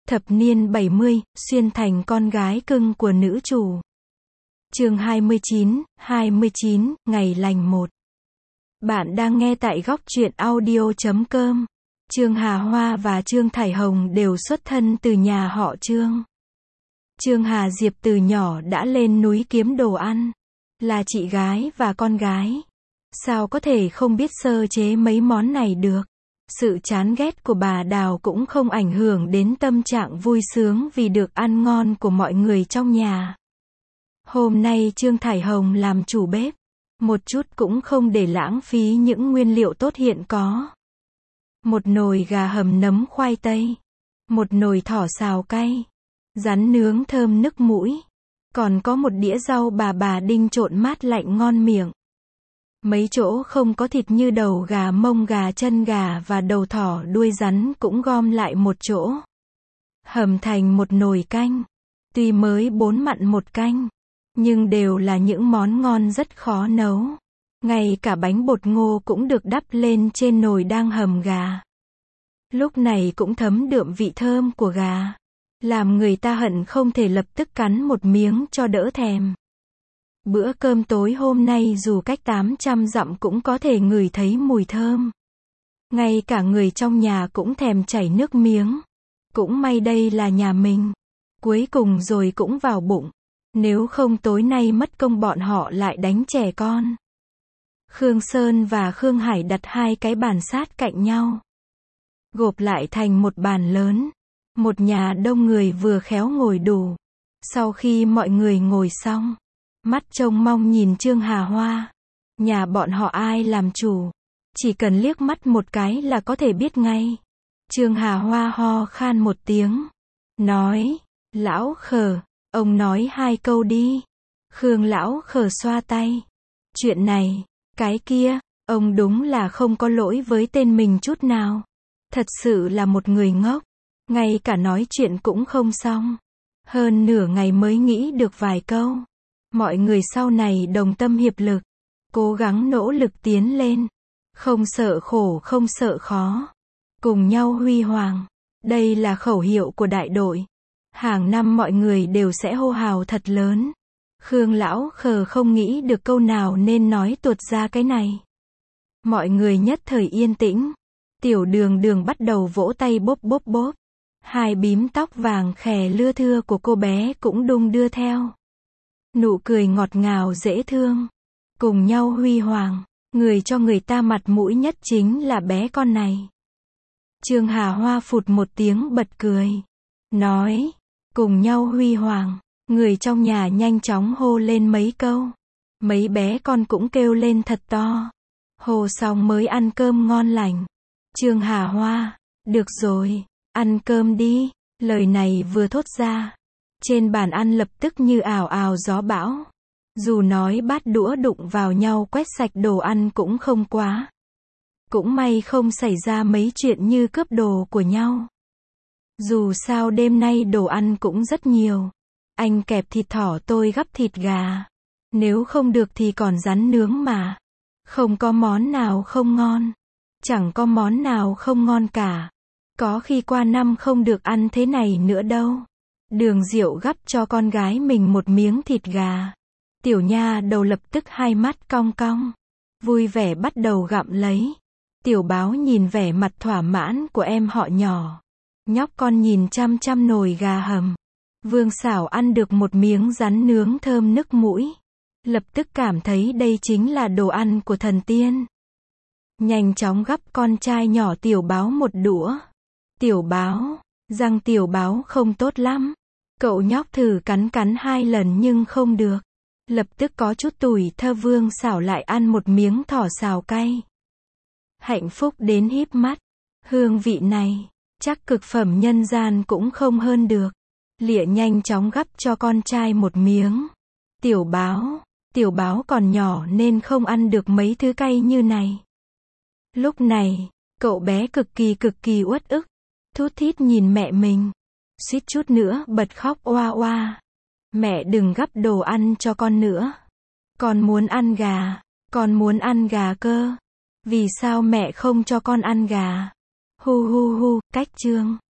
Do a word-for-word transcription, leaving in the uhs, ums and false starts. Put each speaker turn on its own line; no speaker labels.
Thập niên bảy mươi, xuyên thành con gái cưng của nữ chủ. Chương hai mươi chín, hai mươi chín, ngày lành một. Bạn đang nghe tại góc truyện audio chấm com. Trương Hà Hoa và Trương Thải Hồng đều xuất thân từ nhà họ Trương. Trương Hà Diệp từ nhỏ đã lên núi kiếm đồ ăn. Là chị gái và con gái. Sao có thể không biết sơ chế mấy món này được. Sự chán ghét của bà Đào cũng không ảnh hưởng đến tâm trạng vui sướng vì được ăn ngon của mọi người trong nhà. Hôm nay Trương Thải Hồng làm chủ bếp. Một chút cũng không để lãng phí những nguyên liệu tốt hiện có. Một nồi gà hầm nấm khoai tây. Một nồi thỏ xào cay. Rắn nướng thơm nức mũi. Còn có một đĩa rau bà bà đinh trộn mát lạnh ngon miệng. Mấy chỗ không có thịt như đầu gà, mông gà, chân gà và đầu thỏ, đuôi rắn cũng gom lại một chỗ. Hầm thành một nồi canh. Tuy mới bốn mặn một canh, nhưng đều là những món ngon rất khó nấu. Ngay cả bánh bột ngô cũng được đắp lên trên nồi đang hầm gà. Lúc này cũng thấm đượm vị thơm của gà. Làm người ta hận không thể lập tức cắn một miếng cho đỡ thèm. Bữa cơm tối hôm nay dù cách tám trăm dặm cũng có thể ngửi thấy mùi thơm. Ngay cả người trong nhà cũng thèm chảy nước miếng. Cũng may đây là nhà mình. Cuối cùng rồi cũng vào bụng. Nếu không tối nay mất công bọn họ lại đánh trẻ con. Khương Sơn và Khương Hải đặt hai cái bàn sát cạnh nhau. Gộp lại thành một bàn lớn. Một nhà đông người vừa khéo ngồi đủ. Sau khi mọi người ngồi xong, mắt trông mong nhìn Trương Hà Hoa. Nhà bọn họ ai làm chủ? Chỉ cần liếc mắt một cái là có thể biết ngay. Trương Hà Hoa ho khan một tiếng. Nói, lão Khờ, ông nói hai câu đi. Khương lão Khờ xoa tay. Chuyện này, cái kia, ông đúng là không có lỗi với tên mình chút nào. Thật sự là một người ngốc. Ngay cả nói chuyện cũng không xong. Hơn nửa ngày mới nghĩ được vài câu. Mọi người sau này đồng tâm hiệp lực. Cố gắng nỗ lực tiến lên. Không sợ khổ, không sợ khó. Cùng nhau huy hoàng. Đây là khẩu hiệu của đại đội. Hàng năm mọi người đều sẽ hô hào thật lớn. Khương lão Khờ không nghĩ được câu nào nên nói tuột ra cái này. Mọi người nhất thời yên tĩnh. Tiểu Đường Đường bắt đầu vỗ tay bốp bốp bốp. Hai bím tóc vàng khè lưa thưa của cô bé cũng đung đưa theo. Nụ cười ngọt ngào dễ thương. Cùng nhau huy hoàng. Người cho người ta mặt mũi nhất chính là bé con này. Trương Hà Hoa phụt một tiếng bật cười. Nói, cùng nhau huy hoàng. Người trong nhà nhanh chóng hô lên mấy câu. Mấy bé con cũng kêu lên thật to. Hô xong mới ăn cơm ngon lành. Trương Hà Hoa, được rồi, ăn cơm đi. Lời này vừa thốt ra. Trên bàn ăn lập tức như ào ào gió bão. Dù nói bát đũa đụng vào nhau quét sạch đồ ăn cũng không quá. Cũng may không xảy ra mấy chuyện như cướp đồ của nhau. Dù sao đêm nay đồ ăn cũng rất nhiều. Anh kẹp thịt thỏ, tôi gắp thịt gà. Nếu không được thì còn rắn nướng mà. Không có món nào không ngon. Chẳng có món nào không ngon cả. Có khi qua năm không được ăn thế này nữa đâu. Đường Diệu gắp cho con gái mình một miếng thịt gà. Tiểu nha đầu lập tức hai mắt cong cong. Vui vẻ bắt đầu gặm lấy. Tiểu Báo nhìn vẻ mặt thỏa mãn của em họ nhỏ. Nhóc con nhìn chăm chăm nồi gà hầm. Vương Xảo ăn được một miếng rắn nướng thơm nức mũi. Lập tức cảm thấy đây chính là đồ ăn của thần tiên. Nhanh chóng gắp con trai nhỏ Tiểu Báo một đũa. Tiểu Báo, răng Tiểu Báo không tốt lắm. Cậu nhóc thử cắn cắn hai lần nhưng không được. Lập tức có chút tủi thơ. Vương Xảo lại ăn một miếng thỏ xào cay. Hạnh phúc đến híp mắt. Hương vị này, chắc cực phẩm nhân gian cũng không hơn được. Lịa nhanh chóng gắp cho con trai một miếng. Tiểu Báo, Tiểu Báo còn nhỏ nên không ăn được mấy thứ cay như này. Lúc này, cậu bé cực kỳ cực kỳ uất ức. Thút thít nhìn mẹ mình. Suýt chút nữa bật khóc oa oa. Mẹ đừng gắp đồ ăn cho con nữa. Con muốn ăn gà. Con muốn ăn gà cơ. Vì sao mẹ không cho con ăn gà? Hu hu hu, cách chương.